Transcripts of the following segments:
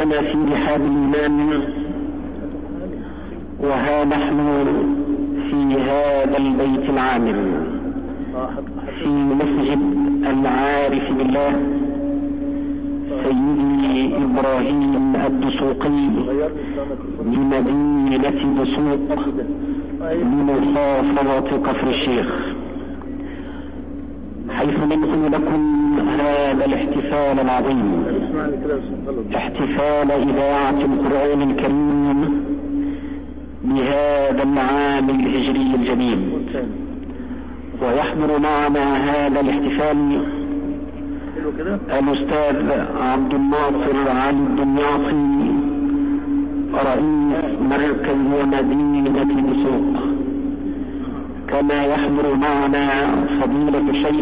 إخوتنا في رحاب الإيمان، وها نحن في هذا البيت العامر في مسجد العارف بالله سيدي إبراهيم الدسوقي بمدينة دسوق بمحافظة كفر الشيخ، حيث ننقل لكم هذا الاحتفال العظيم، احتفال إذاعة القرآن الكريم بهذا العام الهجري الجديد. ويحضر معنا هذا الاحتفال الأستاذ عبد الناصر علي الدنياطي رئيس مركز ومدينة دسوق، كما يحضر معنا فضيلة الشيخ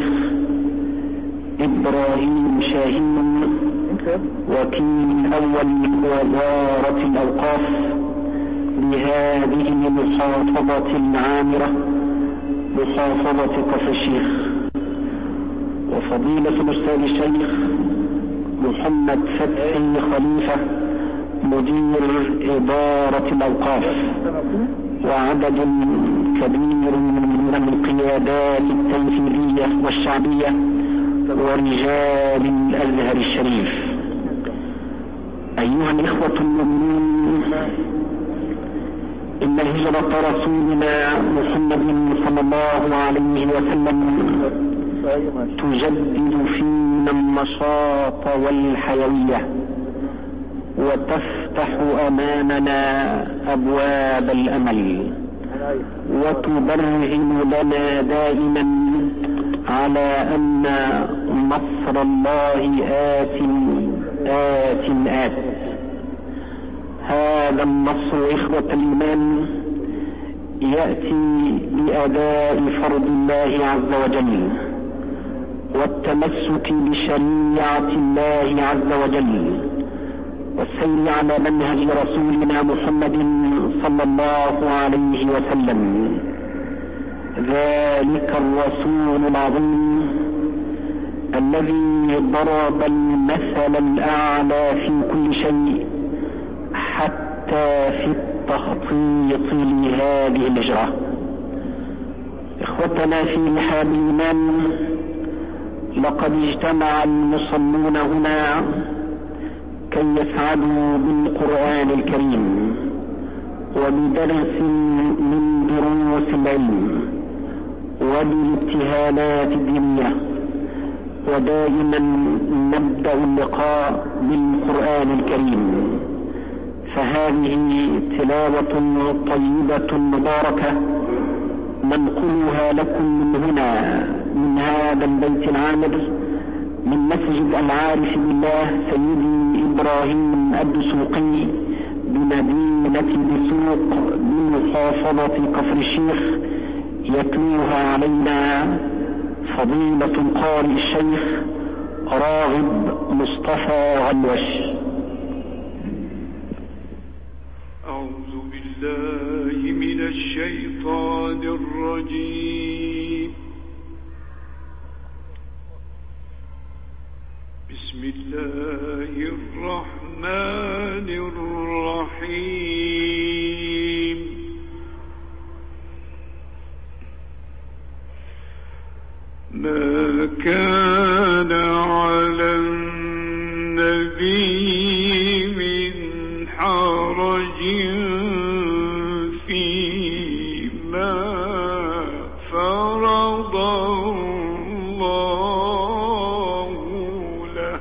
إبراهيم شاهين وكيل أول وزارة الأوقاف لهذه المحافظة العامرة محافظة كفر الشيخ، وفضيلة الأستاذ الشيخ محمد فتحي خليفة مدير إدارة الأوقاف، وعدد كبير من القيادات التنفيذية والشعبية ورجال الأزهر الشريف. أيها الإخوة المؤمنون، إن هجرة رسولنا محمد صلى الله عليه وسلم تجدد فينا النشاط والحيوية، وتفتح أمامنا أبواب الأمل، وتبرهن لنا دائما على أن نصر الله آت آت آت. هذا النصر إخوة الإيمان يأتي بأداء فرض الله عز وجل والتمسك بشريعة الله عز وجل والسير على منهج رسولنا محمد صلى الله عليه وسلم. ذلك الرسول العظيم الذي ضرب المثل الأعلى في كل شيء حتى في التخطيط لهذه الهجرة. إخوتنا في رحاب الإيمان، لقد اجتمع المصلون هنا كي يسعدوا بالقرآن الكريم وبدرس من دروس العلم وبالابتهالات الدينية، ودائما نبدأ اللقاء بالقرآن الكريم، فهذه تلاوة طيبة مباركة ننقلها لكم من هنا من هذا البيت العامر من مسجد العارف بالله سيدي إبراهيم الدسوقي بمدينة دسوق بمحافظة كفر الشيخ، يتلوها علينا فضيلة القارئ الشيخ راغب مصطفى علوش. أعوذ بالله من الشيطان الرجيم. بسم الله الرحمن الرحيم. ما كان على النبي من حرج فيما فرض الله له،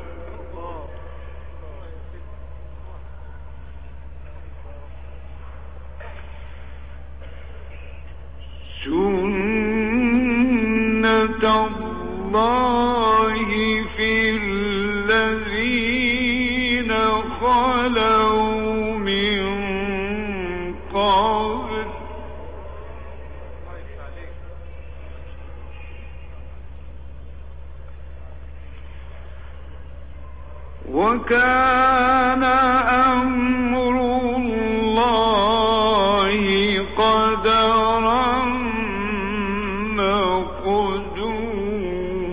سنة الله في الذين خلوا من قبل، وكان أمر الله قدرا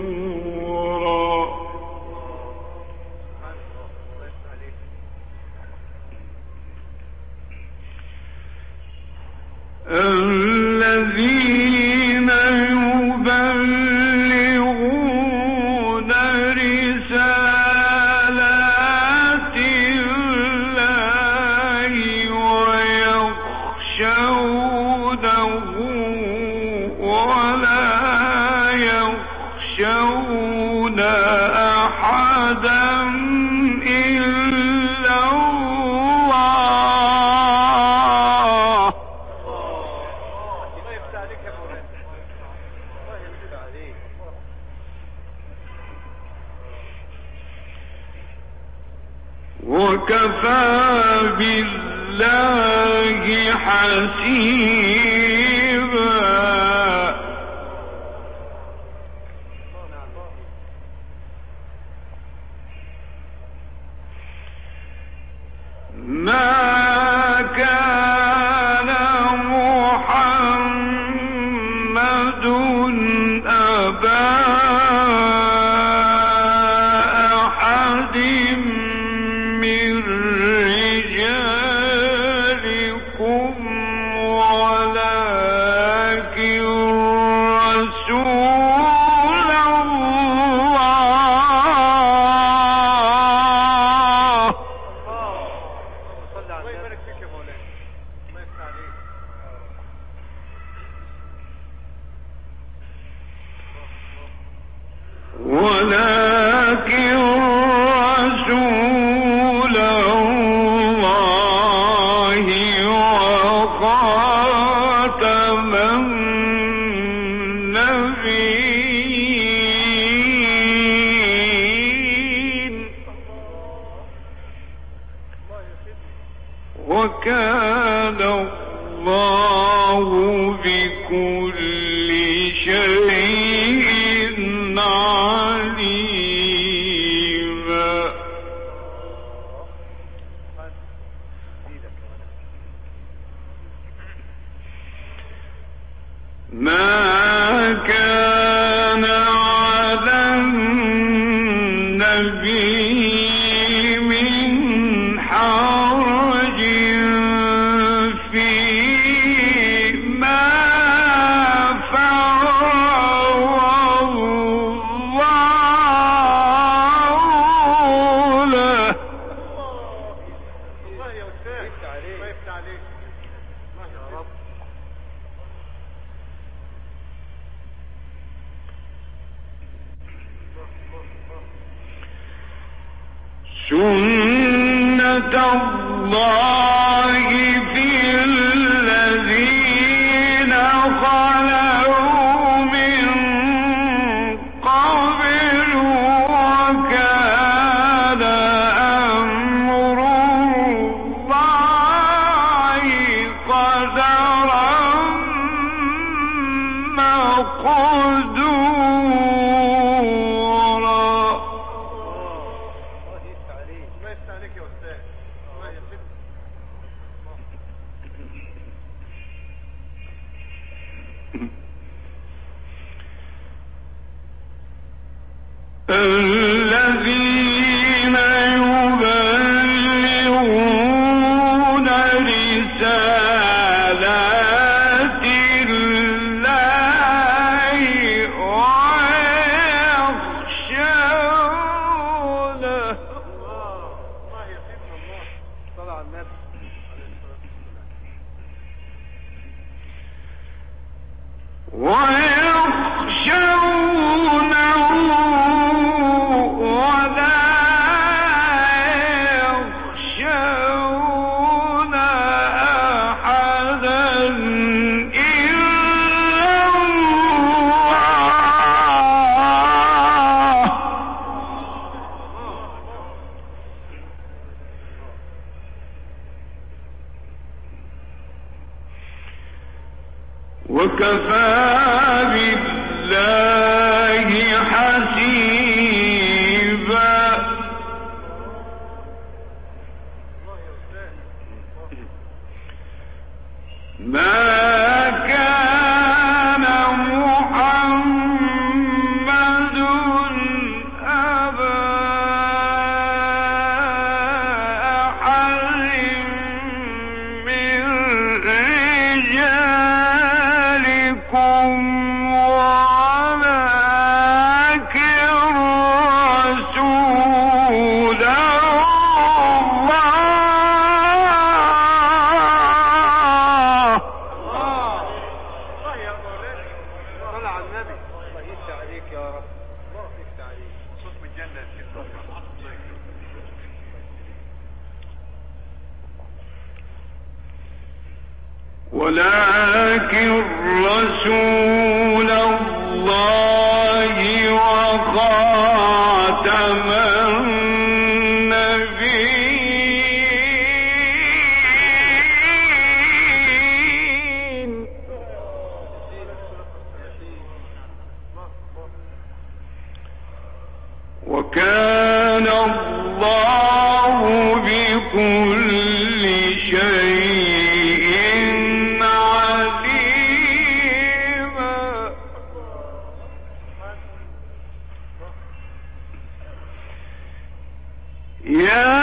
مقدورا. الذين يبلغون رسالات الله ويخشونه ولا يخشون أحدا إلا الله. وكفى بالله حسيبا. ما كان محمد أبا أحد من رجالكم ولكن رسول الله. ولكن رسول الله وخاتم النبيين وكان الله بكل شيء عليما. ما كان على النبي من حرج فيما فرض الله له. سنة الله في الذين خلوا من قبل وكان أمر الله قدرا مقدورا. الذين يبلغون رسالات الله ويخشونه وكفى بالله حسيبا. ما كان محمد أبا أحد من رجالكم ولكن رسول الله وخاتم النبيين وكان الله بكل شيء عليما. يا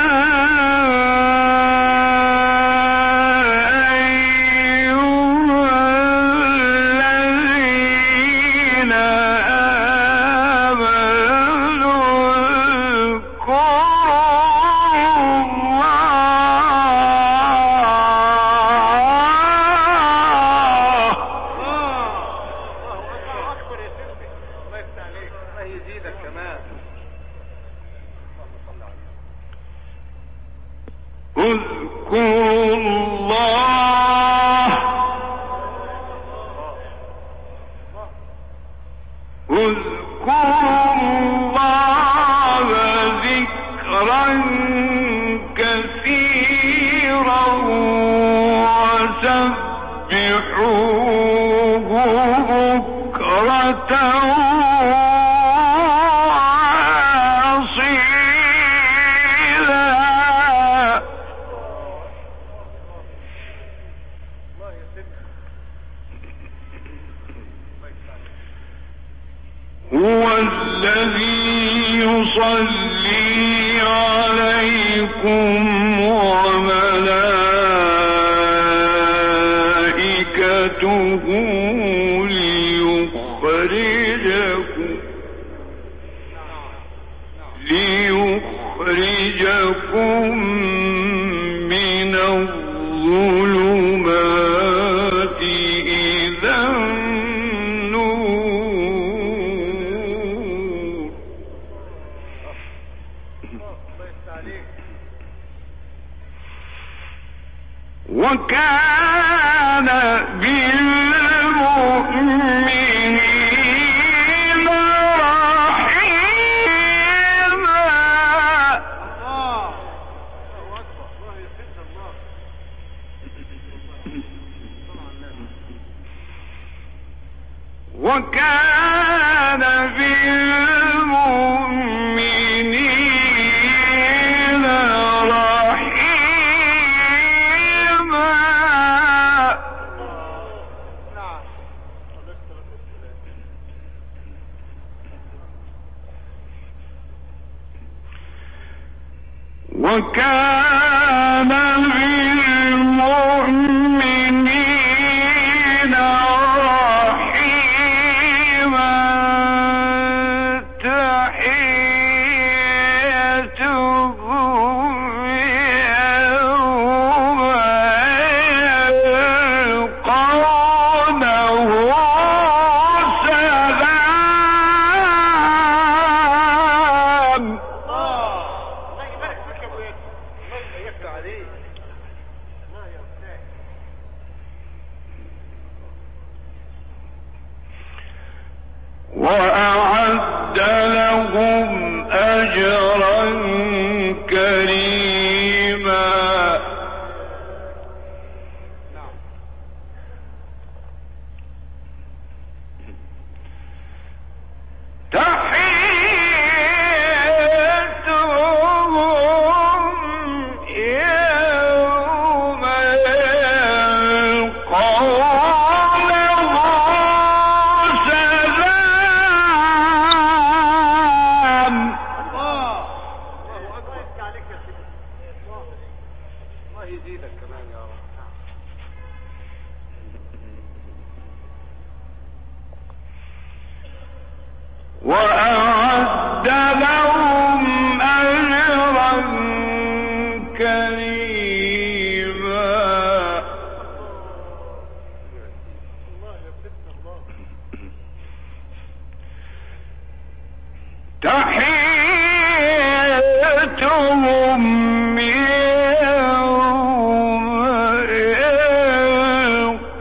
اذكروا الله ذكرا كثيرا وسبحوه بكرة هو الذي يصلي عليكم وملائكته ليخرجكم من الظلمات إلى النور وكان بالمؤمنين رحيما. وكان بالمؤمنين رحيما. وكان بالمؤمنين رحيما. تحيتهم يوم يلقونه سلام. وأعد لهم أجرا كريما. تحيتهم يوم يلقونه سلام. الله يزيدك كمان يا رب. وأعد لهم أجرا كريما. تحيتهم يوم يلقونه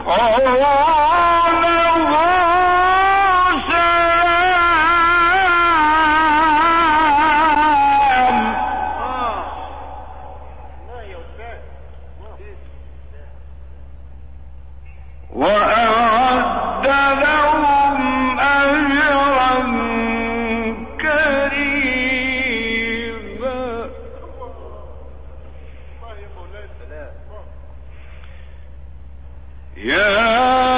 وأعد لهم أجرا كريما. يا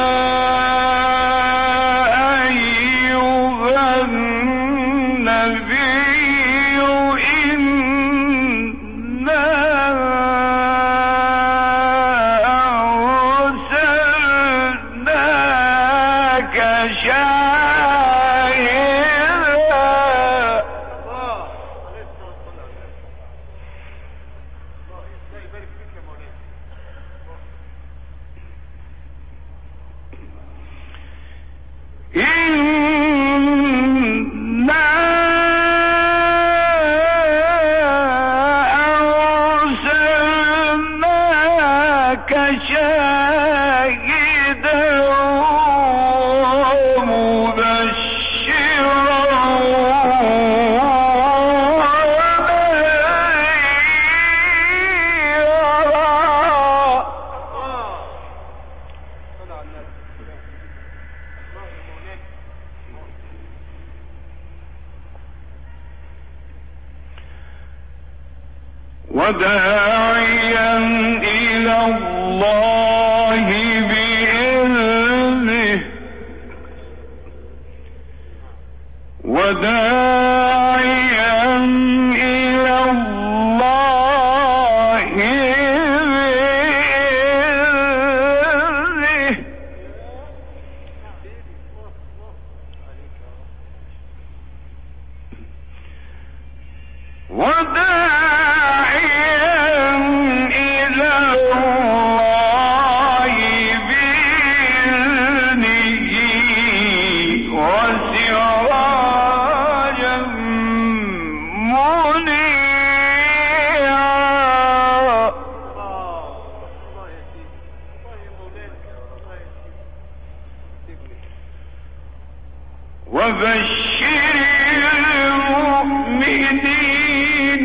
وداعيا إلى الله بإذنه وداعيا إلى الله بإذنه وبشر المؤمنين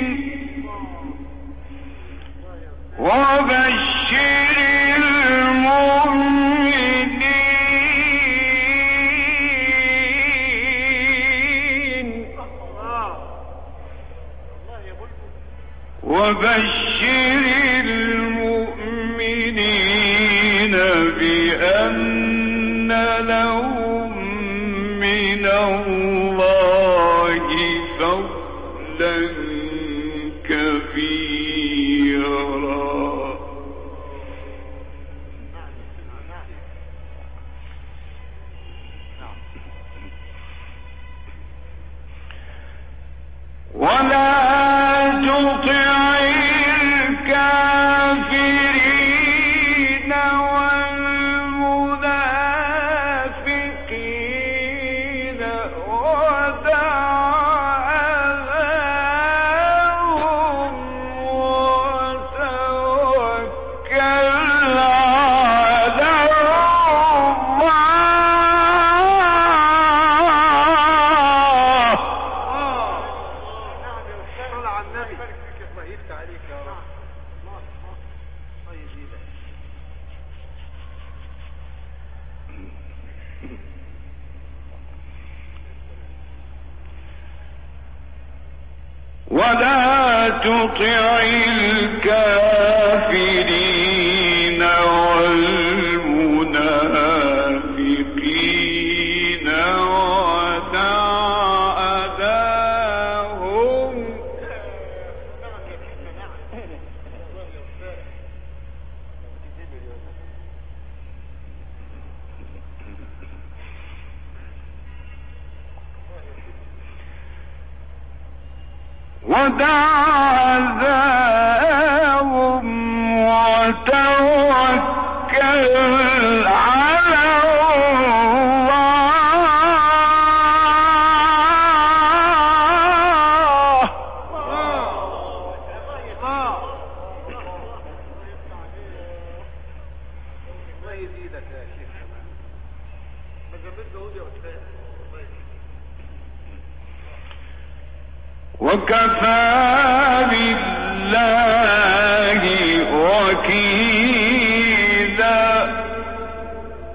وبشر المؤمنين وبشر المؤمنين بأن لهم من الله فضلا كبيرا. ولا تطع الكافرين والمنافقين ودع أذاهم وتوكل على ولا تطع الكافرين والمنافقين ودع أذاهم وتوكل على وكفى بالله وكيلا.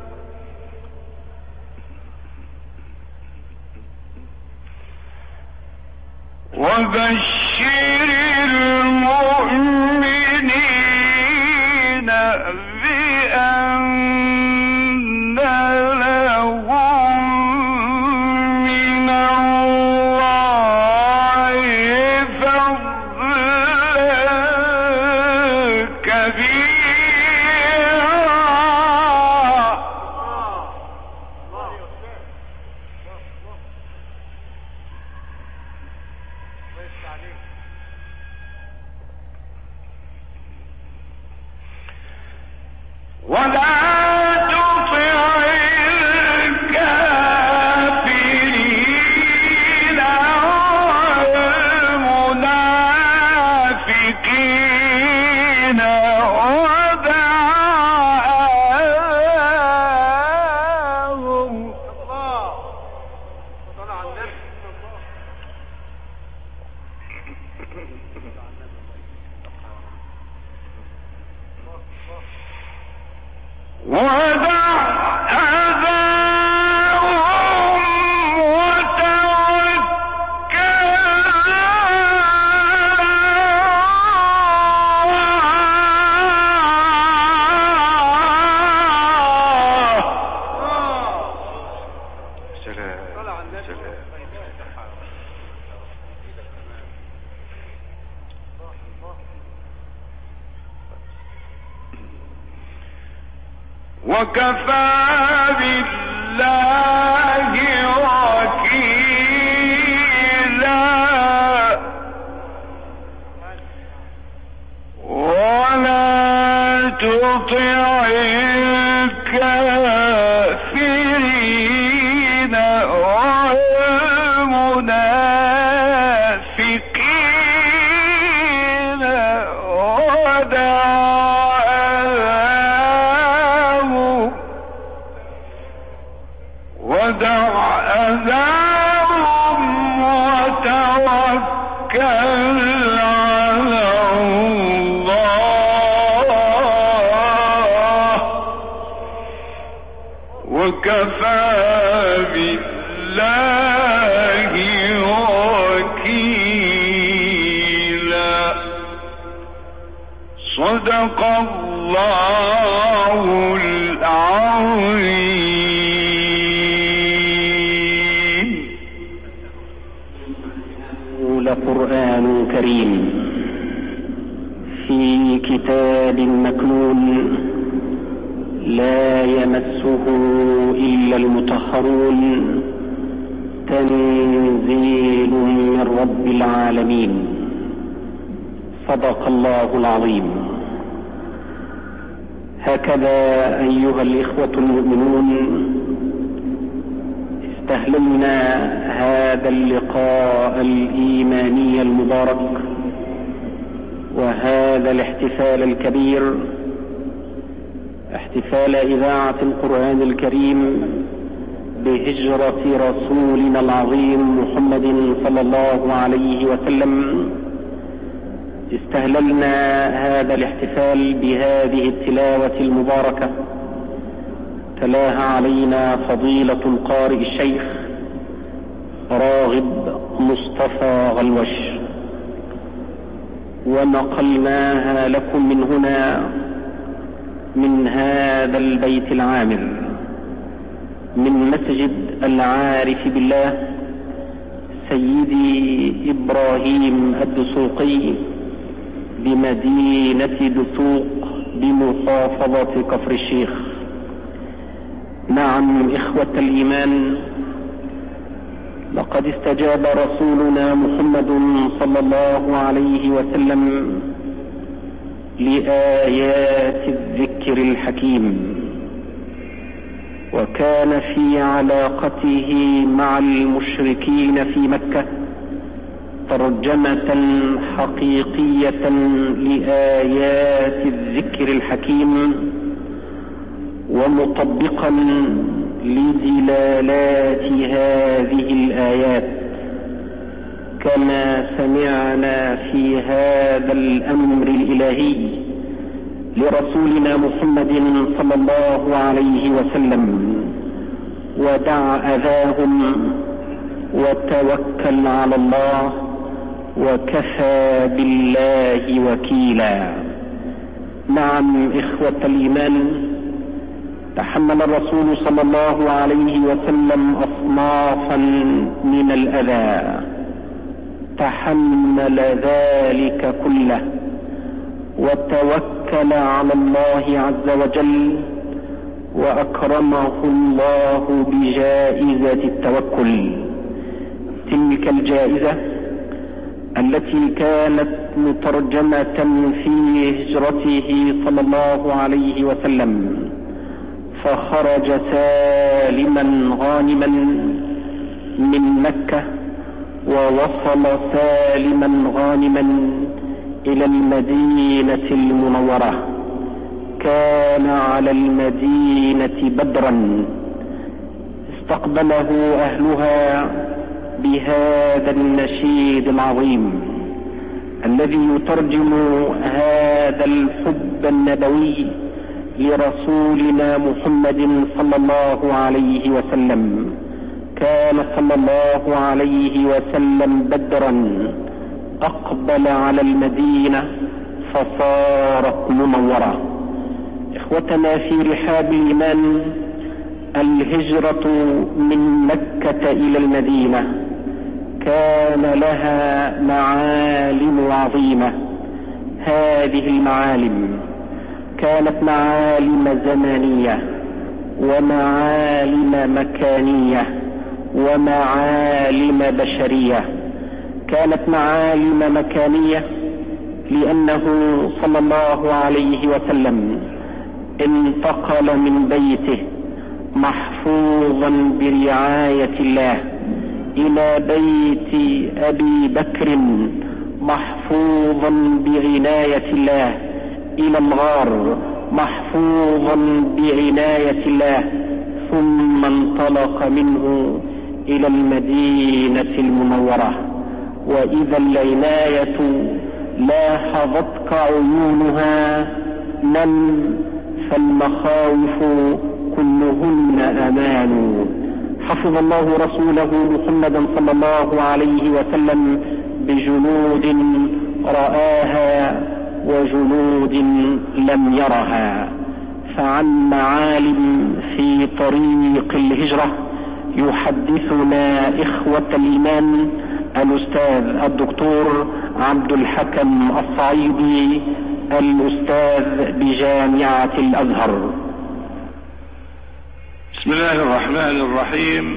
وكفى بالله وكيلا ولا تطع الكافرين والمنافقين ودع أذاهم وتوكل على الله وكفى بالله وكيلا. صدق الله العظيم. قرآن كريم في كتاب مكنون لا يمسه إلا المطهرون تنزيل من رب العالمين. صدق الله العظيم. هكذا أيها الإخوة المؤمنون استهللنا هذا اللقاء الإيماني المبارك وهذا الاحتفال الكبير، احتفال إذاعة القرآن الكريم بهجرة رسولنا العظيم محمد صلى الله عليه وسلم. استهللنا هذا الاحتفال بهذه التلاوة المباركة تلاها علينا فضيلة القارئ الشيخ راغب مصطفى غلوش، ونقلناها لكم من هنا من هذا البيت العامر من مسجد العارف بالله سيدي إبراهيم الدسوقي بمدينة دسوق بمحافظة كفر الشيخ. نعم إخوة الإيمان، لقد استجاب رسولنا محمد صلى الله عليه وسلم لآيات الذكر الحكيم، وكان في علاقته مع المشركين في مكة ترجمة حقيقية لآيات الذكر الحكيم ومطبقا لدلالات هذه الآيات، كما سمعنا في هذا الأمر الإلهي لرسولنا محمد صلى الله عليه وسلم: ودع أذاهم وتوكل على الله وكفى بالله وكيلا. نعم إخوة الإيمان، تحمل الرسول صلى الله عليه وسلم أصنافا من الأذى، تحمل ذلك كله وتوكل على الله عز وجل، وأكرمه الله بجائزة التوكل. تلك الجائزة التي كانت مترجمة في هجرته صلى الله عليه وسلم، فخرج سالما غانما من مكة، ووصل سالما غانما إلى المدينة المنورة. كان على المدينة بدرا، استقبله أهلها بهذا النشيد العظيم الذي يترجم هذا الحب النبوي لرسولنا محمد صلى الله عليه وسلم. كان صلى الله عليه وسلم بدرا، أقبل على المدينة فصارت منورة. إخوتنا في رحاب الإيمان، الهجرة من مكة إلى المدينة كان لها معالم عظيمة. هذه المعالم كانت معالم زمانية، ومعالم مكانية، ومعالم بشرية. كانت معالم مكانية لأنه صلى الله عليه وسلم انتقل من بيته محفوظا برعاية الله إلى بيت أبي بكر محفوظا بعناية الله، إلى الغار محفوظا بعناية الله، ثم انطلق منه إلى المدينة المنورة. وإذا العناية لاحظتك عيونها من فالمخاوف كلهن أمان. حفظ الله رسوله محمدا صلى الله عليه وسلم بجنود رآها وجنود لم يرها. فعن معالم في طريق الهجرة يحدثنا إخوة الإيمان الأستاذ الدكتور عبد الحكم الصعيدي، الأستاذ بجامعة الأزهر. بسم الله الرحمن الرحيم.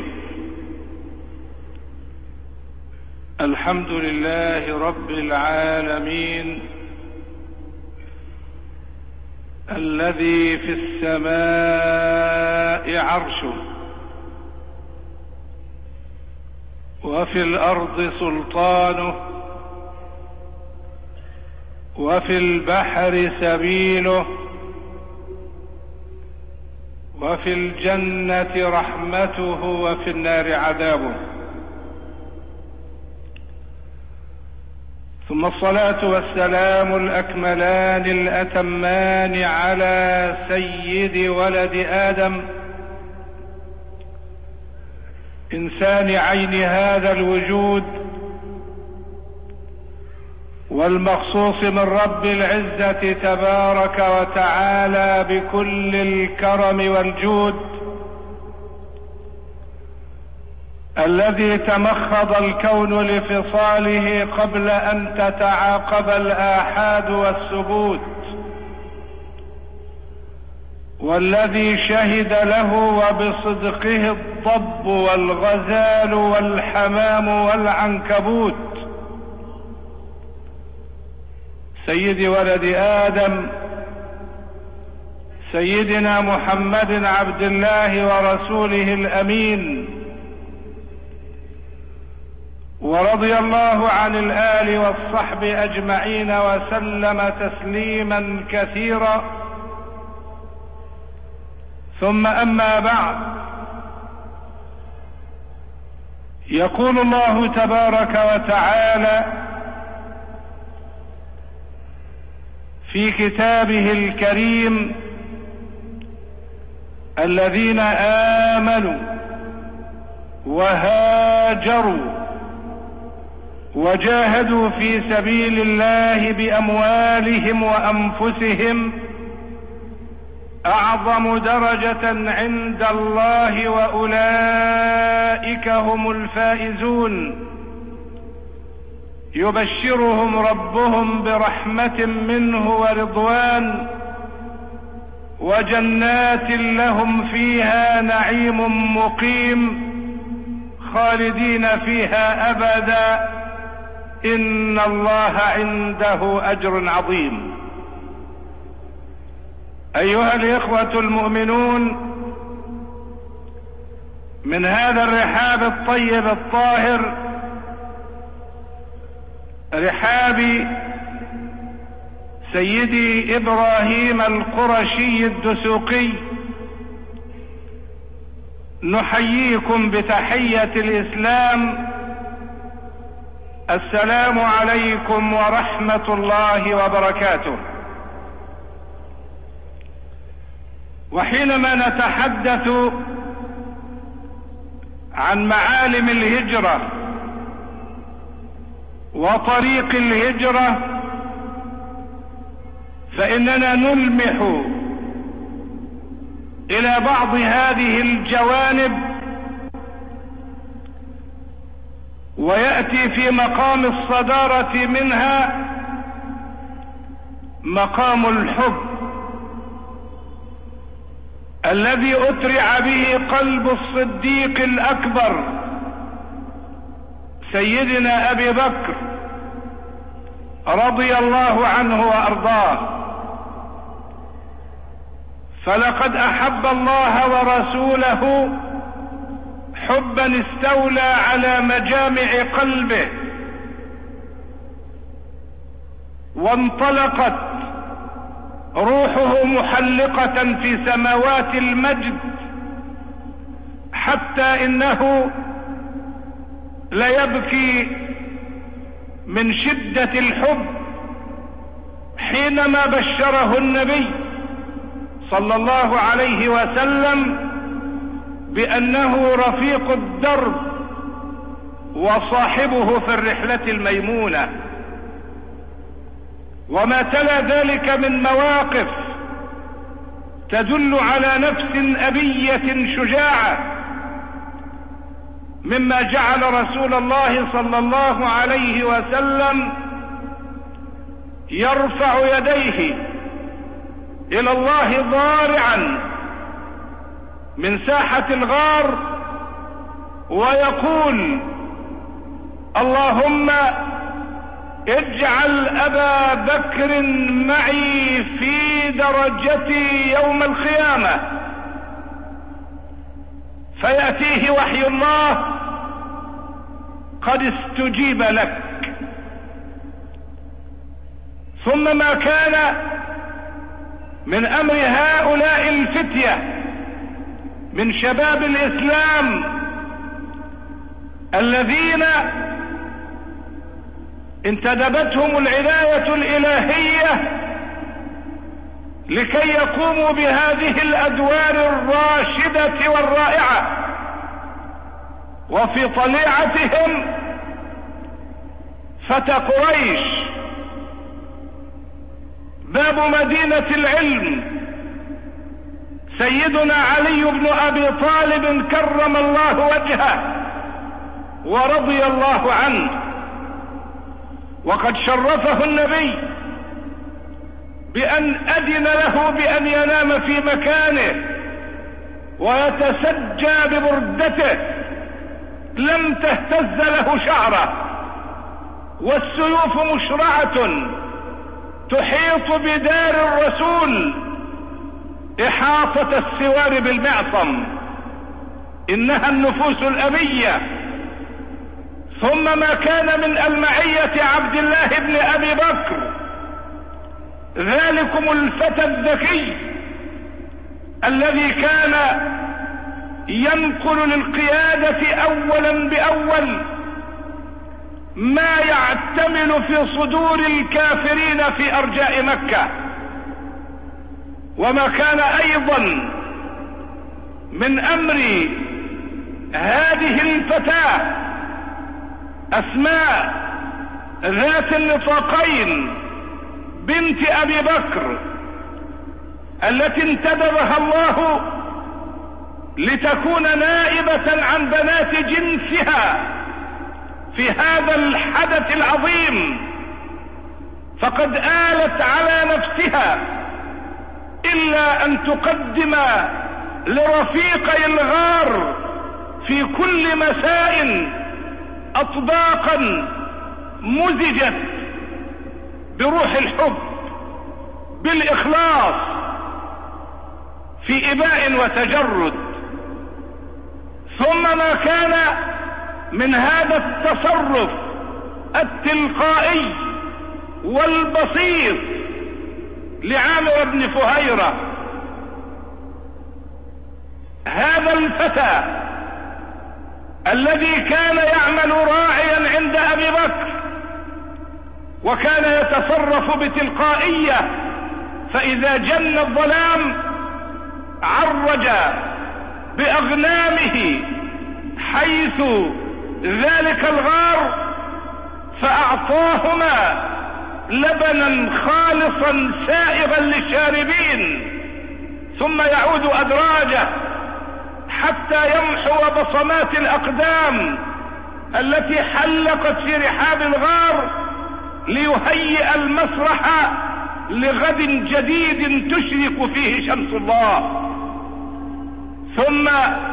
الحمد لله رب العالمين، الذي في السماء عرشه، وفي الأرض سلطانه، وفي البحر سبيله، وفي الجنة رحمته، وفي النار عذابه. ثم الصلاة والسلام الأكملان الأتمان على سيد ولد آدم، إنسان عين هذا الوجود، والمخصوص من رب العزة تبارك وتعالى بكل الكرم والجود، الذي تمخض الكون لفصاله قبل أن تتعاقب الآحاد والثبوت، والذي شهد له وبصدقه الضب والغزال والحمام والعنكبوت، سيد ولد آدم، سيدنا محمد عبد الله ورسوله الأمين. ورضي الله عن الآل والصحب أجمعين وسلم تسليما كثيرا. ثم أما بعد، يقول الله تبارك وتعالى في كتابه الكريم: الذين آمنوا وهاجروا وجاهدوا في سبيل الله بأموالهم وأنفسهم أعظم درجة عند الله، وأولئك هم الفائزون. يبشرهم ربهم برحمة منه ورضوان وجنات لهم فيها نعيم مقيم خالدين فيها أبدا إن الله عنده أجر عظيم. أيها الإخوة المؤمنون، من هذا الرحاب الطيب الطاهر، رحاب سيدي إبراهيم القرشي الدسوقي، نحييكم بتحية الإسلام: السلام عليكم ورحمة الله وبركاته. وحينما نتحدث عن معالم الهجرة وطريق الهجرة، فإننا نلمح إلى بعض هذه الجوانب، ويأتي في مقام الصدارة منها مقام الحب الذي أترع به قلب الصديق الأكبر سيدنا أبي بكر رضي الله عنه وأرضاه. فلقد أحب الله ورسوله حبا استولى على مجامع قلبه، وانطلقت روحه محلقة في سماوات المجد، حتى إنه ليبكي من شدة الحب حينما بشره النبي صلى الله عليه وسلم بأنه رفيق الدرب وصاحبه في الرحلة الميمونة. وما تلا ذلك من مواقف تدل على نفس أبية شجاعة، مما جعل رسول الله صلى الله عليه وسلم يرفع يديه إلى الله ضارعا من ساحة الغار ويقول: اللهم اجعل أبا بكر معي في درجتي يوم القيامة. فيأتيه وحي الله: قد استجيب لك. ثم ما كان من أمر هؤلاء الفتية من شباب الإسلام الذين انتدبتهم العناية الإلهية لكي يقوموا بهذه الأدوار الراشدة والرائعة، وفي طليعتهم فتى قريش، باب مدينة العلم، سيدنا علي بن أبي طالب كرم الله وجهه ورضي الله عنه. وقد شرفه النبي بأن أذن له بأن ينام في مكانه ويتسجى ببردته لم تهتز له شعره، والسيوف مشرعة تحيط بدار الرسول إحاطة السوار بالمعصم، إنها النفوس الأبية. ثم ما كان من المعية عبد الله بن أبي بكر، ذلكم الفتى الذكي الذي كان ينقل للقيادة أولا بأول ما يعتمل في صدور الكافرين في أرجاء مكة. وما كان أيضا من أمر هذه الفتاة أسماء ذات النطاقين بنت أبي بكر، التي انتدبها الله لتكون نائبة عن بنات جنسها في هذا الحدث العظيم، فقد آلت على نفسها إلا أن تقدم لرفيقي الغار في كل مساء أطباقا مزجت بروح الحب بالإخلاص في إباء وتجرد. ثم ما كان من هذا التصرف التلقائي والبسيط لعامر بن فهيرة، هذا الفتى الذي كان يعمل راعيا عند أبي بكر وكان يتصرف بتلقائية، فإذا جن الظلام عرج بأغنامه حيث ذلك الغار فأعطاهما لبنا خالصا سائغا للشاربين، ثم يعود أدراجه حتى يمحو بصمات الأقدام التي حلقت في رحاب الغار ليهيئ المسرح لغد جديد تشرق فيه شمس الله. ثم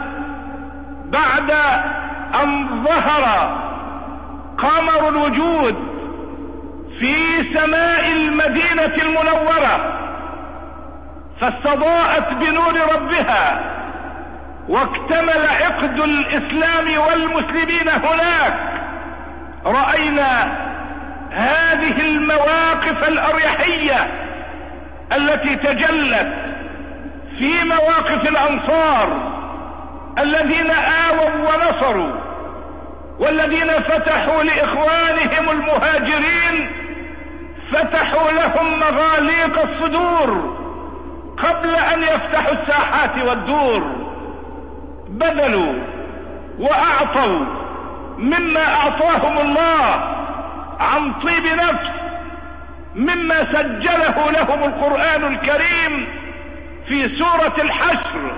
بعد أن ظهر قمر الوجود في سماء المدينة المنورة فاستضاءت بنور ربها واكتمل عقد الإسلام والمسلمين هناك، رأينا هذه المواقف الأريحية التي تجلت في مواقف الأنصار الذين آووا ونصروا، والذين فتحوا لإخوانهم المهاجرين، فتحوا لهم مغاليق الصدور قبل أن يفتحوا الساحات والدور، بذلوا وأعطوا مما أعطاهم الله عن طيب نفس، مما سجله لهم القرآن الكريم في سورة الحشر،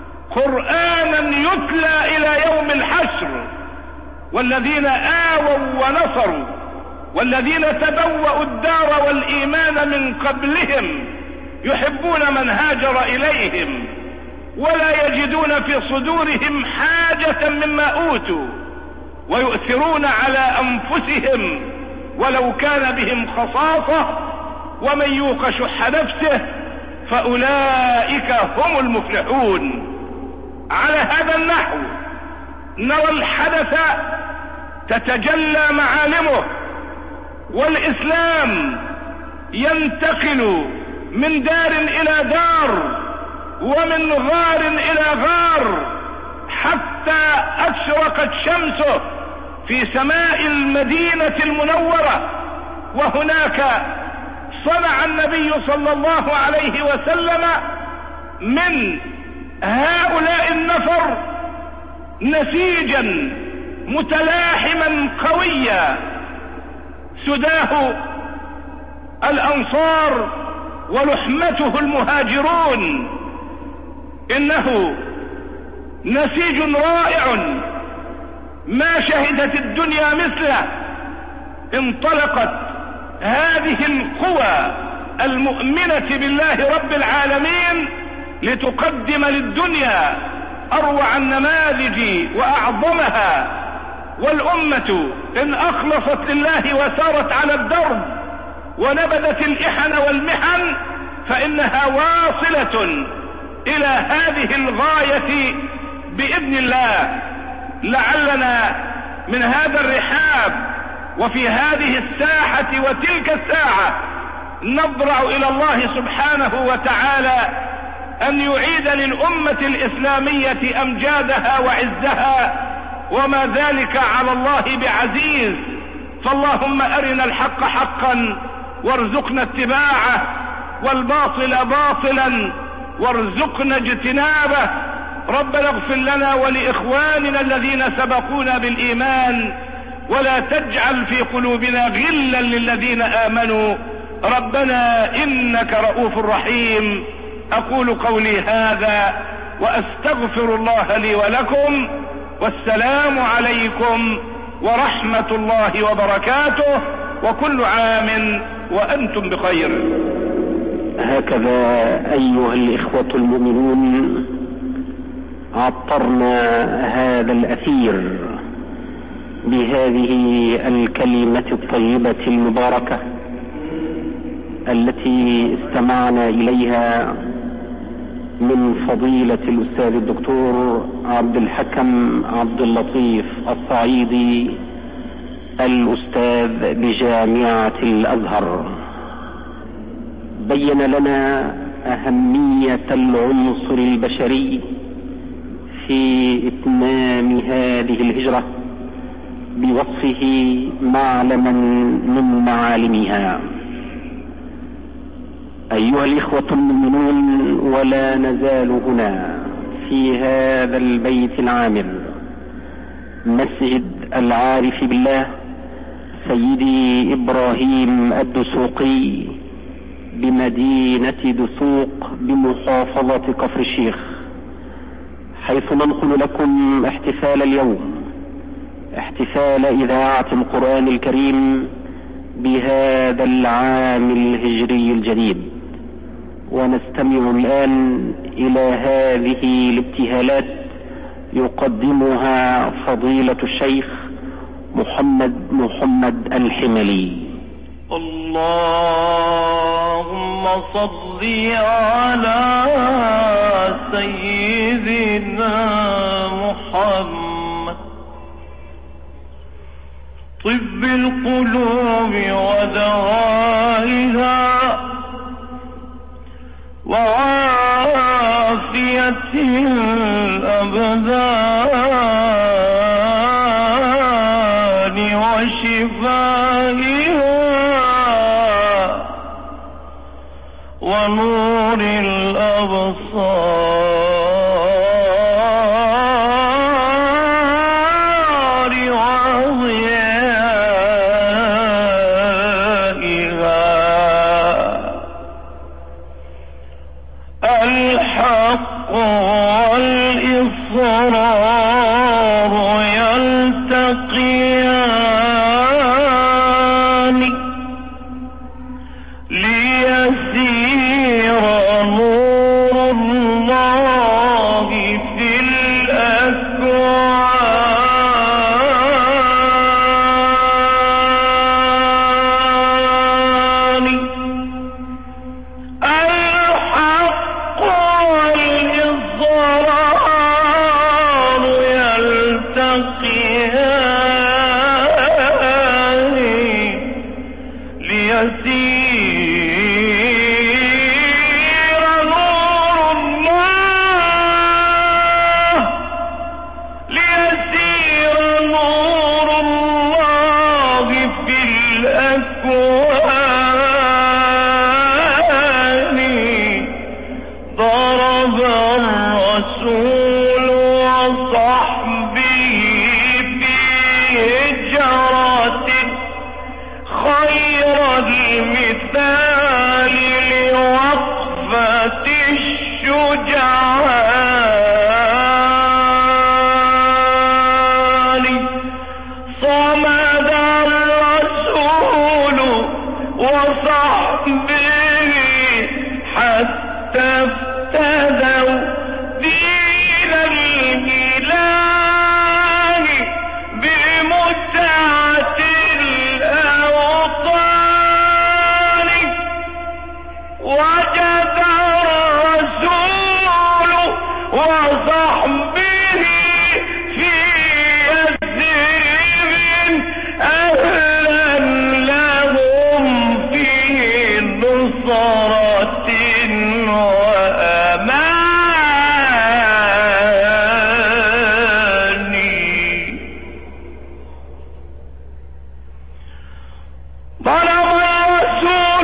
قرآنا يتلى إلى يوم الحشر. والذين آووا ونصروا والذين تبوأوا الدار والإيمان من قبلهم يحبون من هاجر إليهم ولا يجدون في صدورهم حاجة مما أوتوا ويؤثرون على أنفسهم ولو كان بهم خصاصة ومن يوق شح نفسه فأولئك هم المفلحون. على هذا النحو نرى الحدث تتجلى معالمه، والإسلام ينتقل من دار إلى دار ومن غار إلى غار حتى أشرقت شمسه في سماء المدينة المنورة. وهناك صنع النبي صلى الله عليه وسلم من هؤلاء النفر نسيجا متلاحما قويا، سداه الأنصار ولحمته المهاجرون. إنه نسيج رائع ما شهدت الدنيا مثله. انطلقت هذه القوى المؤمنة بالله رب العالمين لتقدم للدنيا أروع النماذج وأعظمها، والأمة إن أخلصت لله وسارت على الدرب ونبذت الإحن والمحن فإنها واصلة إلى هذه الغاية بإذن الله. لعلنا من هذا الرحاب وفي هذه الساحة وتلك الساعة نضرع إلى الله سبحانه وتعالى أن يعيد للأمة الإسلامية أمجادها وعزها، وما ذلك على الله بعزيز. فاللهم أرنا الحق حقا وارزقنا اتباعه والباطل باطلا وارزقنا اجتنابه. ربنا اغفر لنا ولإخواننا الذين سبقونا بالإيمان ولا تجعل في قلوبنا غلا للذين آمنوا ربنا إنك رؤوف رحيم. أقول قولي هذا وأستغفر الله لي ولكم، والسلام عليكم ورحمة الله وبركاته، وكل عام وأنتم بخير. هكذا أيها الإخوة المؤمنون عطرنا هذا الأثير بهذه الكلمة الطيبة المباركة التي استمعنا إليها من فضيلة الأستاذ الدكتور عبد الحكم عبد اللطيف الصعيدي الأستاذ بجامعة الأزهر. بين لنا أهمية العنصر البشري في إتمام هذه الهجرة بوصفه معلما من معالمها. أيها الإخوة المؤمنون، ولا نزال هنا في هذا البيت العامر مسجد العارف بالله سيدي إبراهيم الدسوقي بمدينة دسوق بمحافظة كفر الشيخ، حيث ننقل لكم احتفال اليوم، احتفال إذاعة القرآن الكريم بهذا العام الهجري الجديد. ونستمع الآن إلى هذه الابتهالات يقدمها فضيلة الشيخ محمد الحملي. اللهم صل على سيدنا محمد طب القلوب ودوائها وعافية الأبدان وشفائها ونور الأبصار وضيائها. الحق والإصرار يلتقيان ليسير نور الله في الأكوان. الحق والإصرار يلتقيان ليسير نور الله في الأكوان. ضرب الرسول وصحبه في هجرة خير المثال لوقفة الشجعان. صمد الرسول وصحبه حتى افتدوا دين الإله بمتعة الأوطان. وجد الرسول وصحبه في يثرب أهلا لهم في نصرة وأمان. ضرب الرسول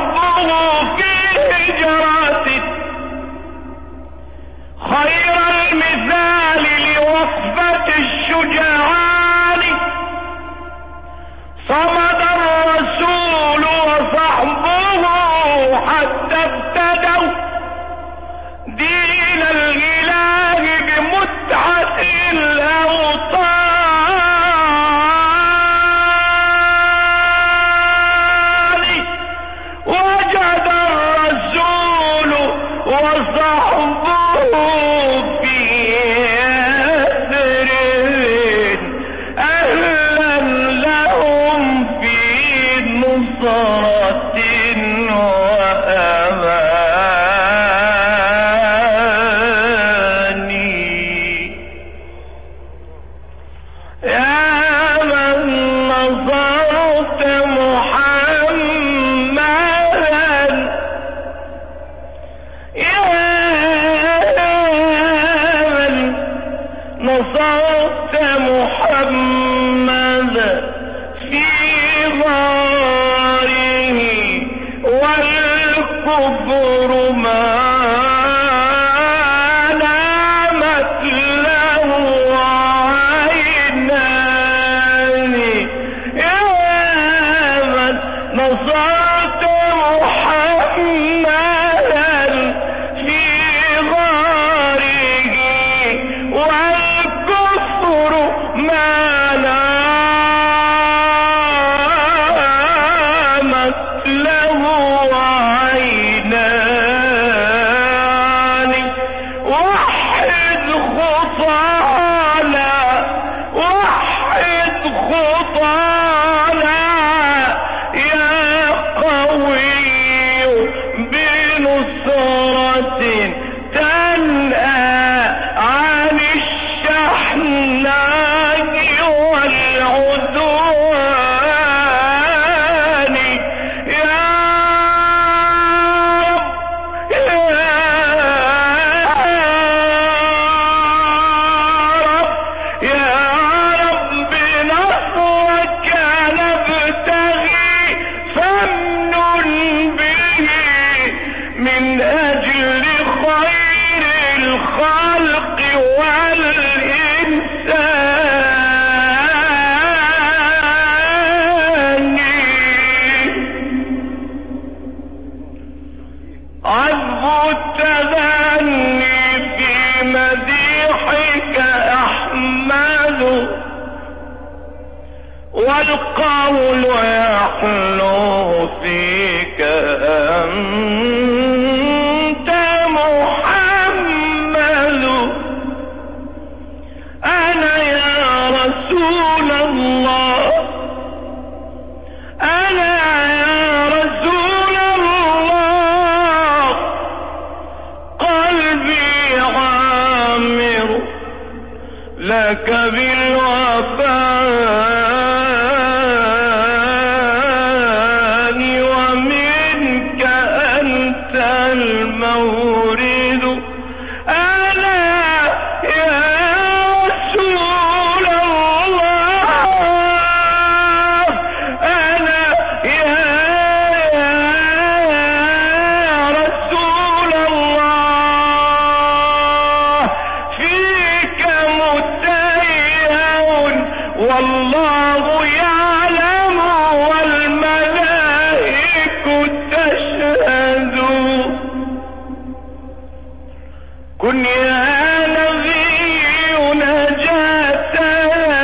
وصحبه في هجرة خير لفظ التغني في مديحك أحمد، والقول يحلو فيك أنت محمد. أنا يا رسول الله، أنا يا رسول الله، قلبي عامر لك بالوفاء، ومنك أنت المورد. أنا يا رسول الله، أنا يا رسول الله، فيك متيم والله يعلم والملائكة تشهد. كن يا نبي نجاتنا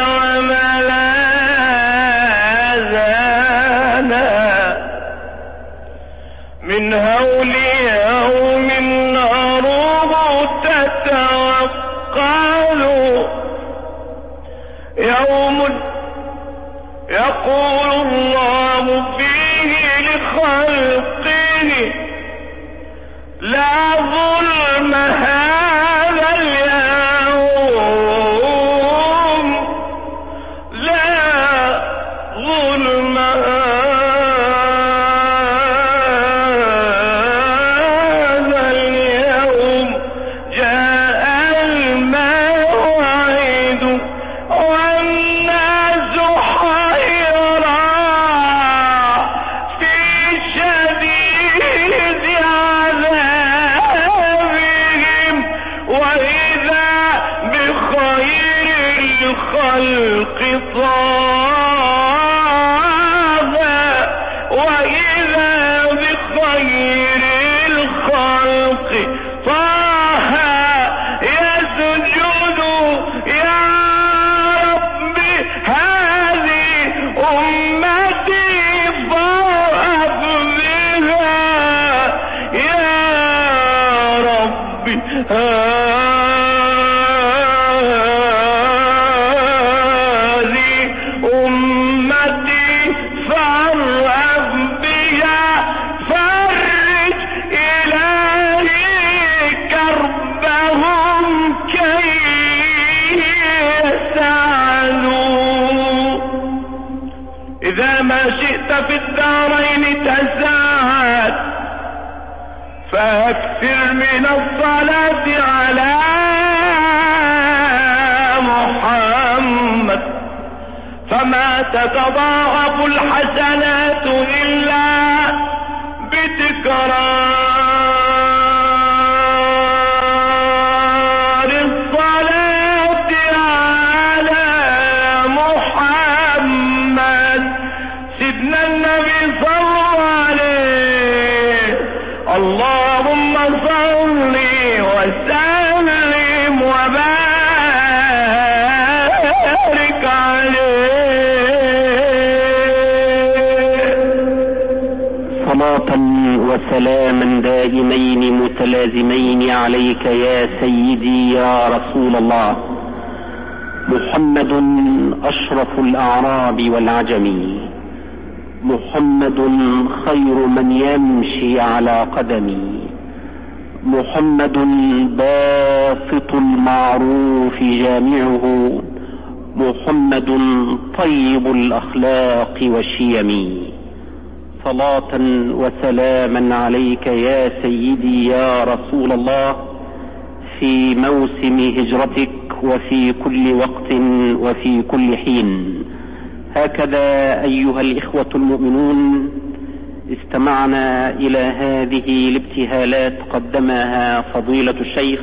وملاذنا من هول يوم ناره تتوقل، يوم يقول الله فيه لخلقه لا ظلم هذا اليوم، لا ظلم هذا اليوم، جاء الموعد والناس حيرى في شديد عذابهم، وإذا بخير الخلق طاب، وإذا بخير الخلق طه يسجد. يا رب هذه أمتي فارحم بها، يا رب هذه أمتي فارحم بها، فرج إلهي كربهم كي يسعدوا. إذا ما شئت في الدارين تساعد، فأكثر من الصلاة على محمد، فما تتضاعف الحسنات إلا بتكرار الصلاة على محمد. سيدنا النبي صلى عليه، اللهم صل وسلم وبارك عليه. صلاة وسلاما دائمين متلازمين عليك يا سيدي يا رسول الله. محمد أشرف الأعراب والعجم، محمد خير من يمشي على قدمي، محمد باسط المعروف جامعه، محمد طيب الأخلاق والشيم. صلاة وسلاما عليك يا سيدي يا رسول الله في موسم هجرتك وفي كل وقت وفي كل حين. هكذا أيها الإخوة المؤمنون استمعنا إلى هذه الابتهالات قدمها فضيلة الشيخ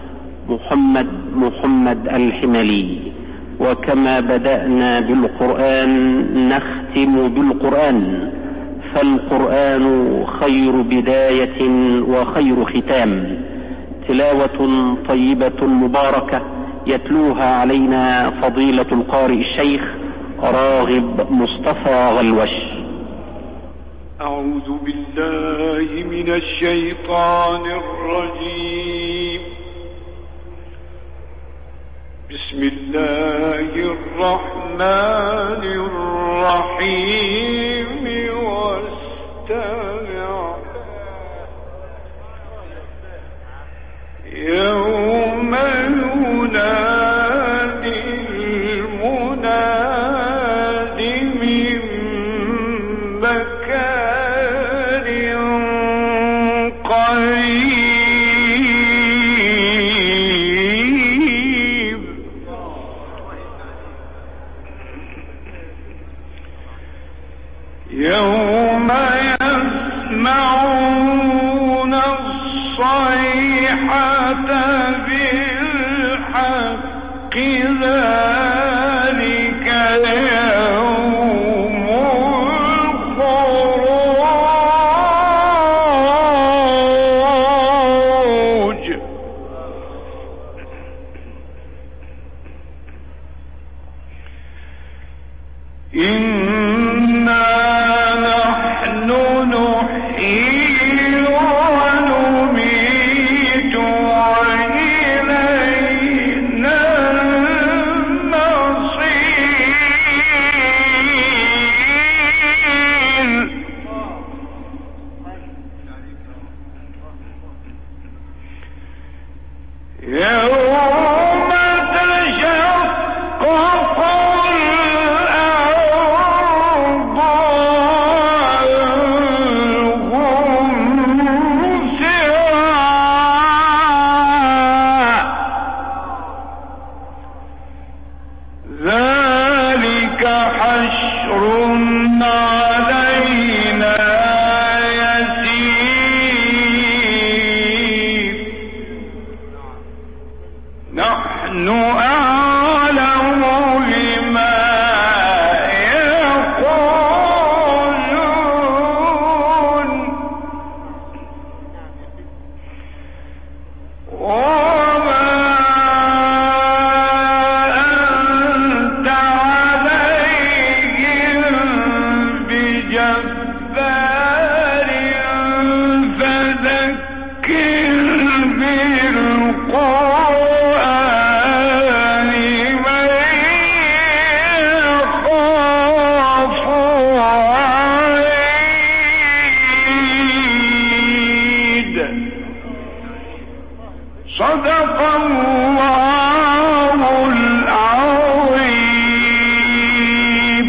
محمد الحملي. وكما بدأنا بالقرآن نختم بالقرآن، فالقرآن خير بداية وخير ختام. تلاوة طيبة مباركة يتلوها علينا فضيلة القارئ الشيخ راغب مصطفى غلوش. أعوذ بالله من الشيطان الرجيم. بسم الله الرحمن الرحيم. واستمع يوم ينادي المناد من مكان قريب. يوم يسمعون الصيحة بالحق ذلك يوم الخروج. إنا نحن نحيي ونميت وإلينا المصير. يوم تشقق الأرض عنهم سراعا. ذلك حشر علينا يسير. نحن أعلم بما يقولون وما أنت عليهم بجبار فذكر بالقرآن من يخاف وعيد. صدق الله العظيم.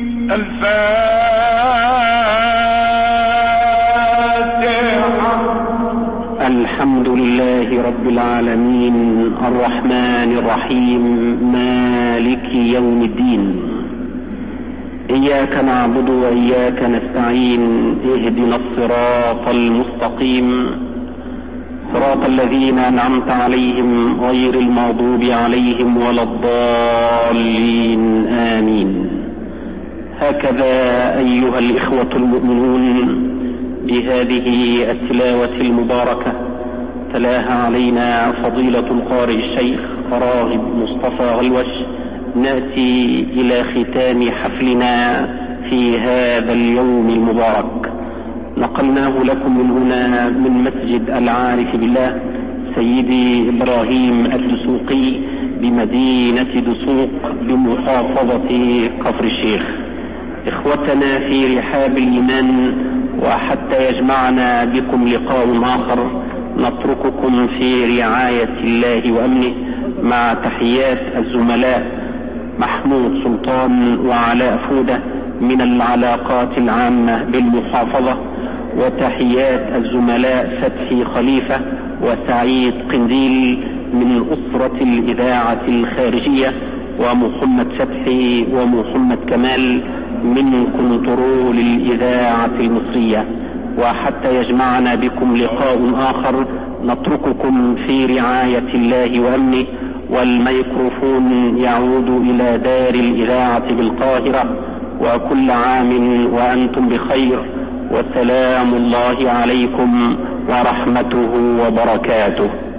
الفاتحة. الحمد لله رب العالمين الرحمن الرحيم مالك يوم الدين. إياك نعبد وإياك نستعين. اهدنا الصراط المستقيم صراط الذين أنعمت عليهم غير المغضوب عليهم ولا الضالين آمين. هكذا أيها الإخوة المؤمنون بهذه التلاوة المباركة تلاها علينا فضيلة القارئ الشيخ راغب مصطفى غلوش نأتي إلى ختام حفلنا في هذا اليوم المبارك. نقلناه لكم من هنا من مسجد العارف بالله سيدي إبراهيم الدسوقي بمدينة دسوق بمحافظة كفر الشيخ. إخوتنا في رحاب الإيمان، وحتى يجمعنا بكم لقاء آخر نترككم في رعاية الله وأمنه مع تحيات الزملاء محمود سلطان وعلاء فودة من العلاقات العامة بالمحافظة، وتحيات الزملاء فتحي خليفة وسعيد قنديل من أسرة الإذاعة الخارجية، ومحمد فتحي ومحمد كمال من كنترول الإذاعة المصرية. وحتى يجمعنا بكم لقاء آخر نترككم في رعاية الله وأمنه، والميكروفون يعود إلى دار الإذاعة بالقاهرة، وكل عام وأنتم بخير، وسلام الله عليكم ورحمته وبركاته.